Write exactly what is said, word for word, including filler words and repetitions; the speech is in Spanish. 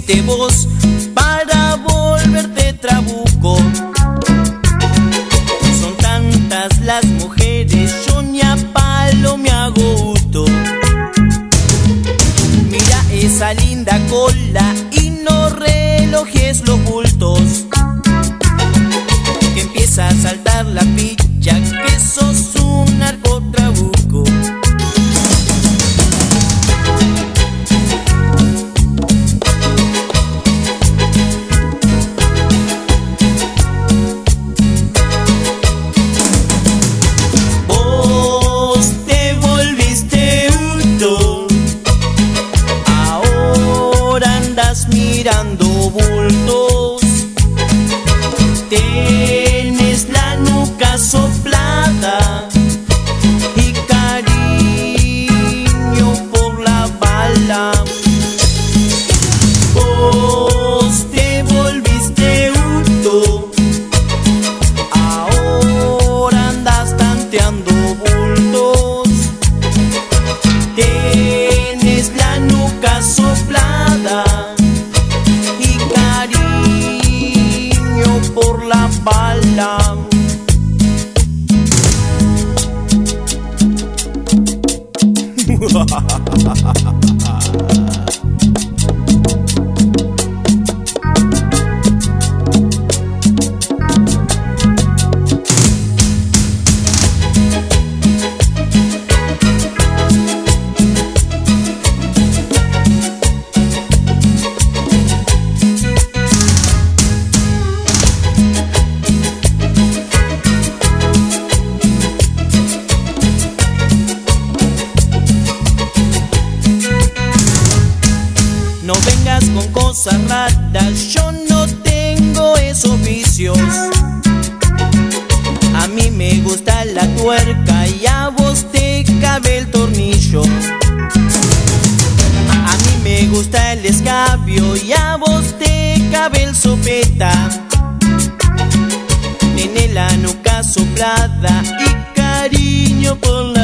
hiciste vos para volverte trabuco? Son tantas las mujeres, yo ni a palo me hago gusto. Mira esa linda cola y no relojes los bultos, que empieza a saltar la picha, que sos un narcotrabuco. Vos te volviste hurto, ahora andas mirando bultos. Tienes la nuca soplada y cariño por la bala. Vos te volviste hurto, ahora andas tanteando bultos. Tienes la nuca soplada y cariño por la bala. No vengas con cosas raras, yo no tengo esos vicios. A mí me gusta la tuerca y a vos te cabe el tornillo. A mí me gusta el escabio y a vos te cabe el sopeta. Tiene la nuca soplada y cariño por